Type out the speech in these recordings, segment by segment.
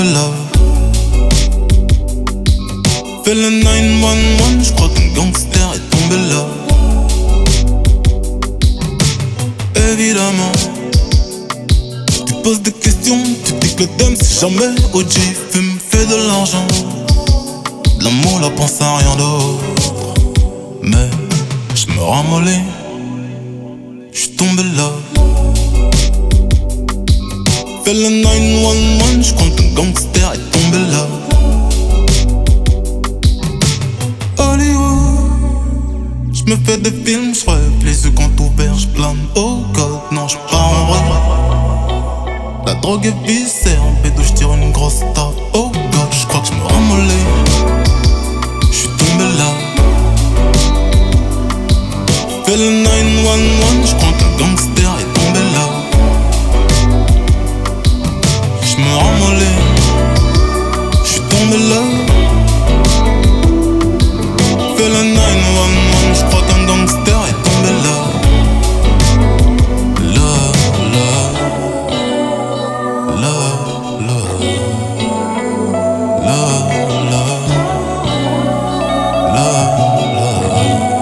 là. Fais le 911, j'crois qu'un gangster est tombé là. Évidemment, tu poses des questions, tu dis que le thème c'est jamais OG. Fume, fait de l'argent, de l'amour, la pense à rien d'autre. Mais j'me ramollis, j'suis tombé là. Fais le 911, j'crois qu'un gangster est tombé là. J'me fais des films, j'rêve, les yeux quand ouverts, j'plane. Oh God, non j'pars en rêve. La drogue est viscère, en pédo j'tire une grosse tape. Oh God, j'crois que j'me ramollis, j'suis tombé là. Fais le 911, j'crois qu'un gangster est tombé là. J'me ramollis, j'suis tombé là. Fais le 911, j'crois qu'un gangster est tombé là. Là, là, là, là, là, là, là, là.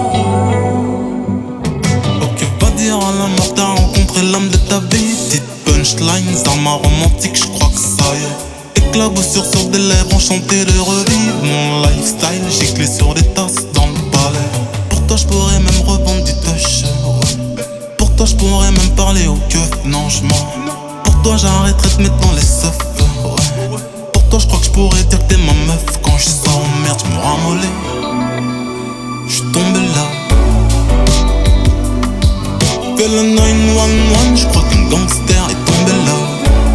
Ok, va dire à la mort, t'as rencontré l'homme de ta vie. Petite punchline, arme romantique, j'crois que ça y est. Éclaboussure sur des lèvres, enchanté de revivre mon lifestyle. Giclé sur des tasses dans le palais. Pour toi j'pourrais même revendre du touch, ouais. Pour toi j'pourrais même parler au keuf, non j'mens. Pour toi j'arrêterais de mettre dans les seufs, ouais. Pour toi j'crois que j'pourrais dire que t'es ma meuf. Quand j'sors en merde j'me ramollis, j'suis tombé là. Fais le 911, j'crois qu'un gangster est tombé là.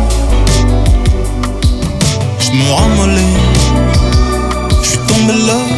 J'me ramollis, j'suis tombé là.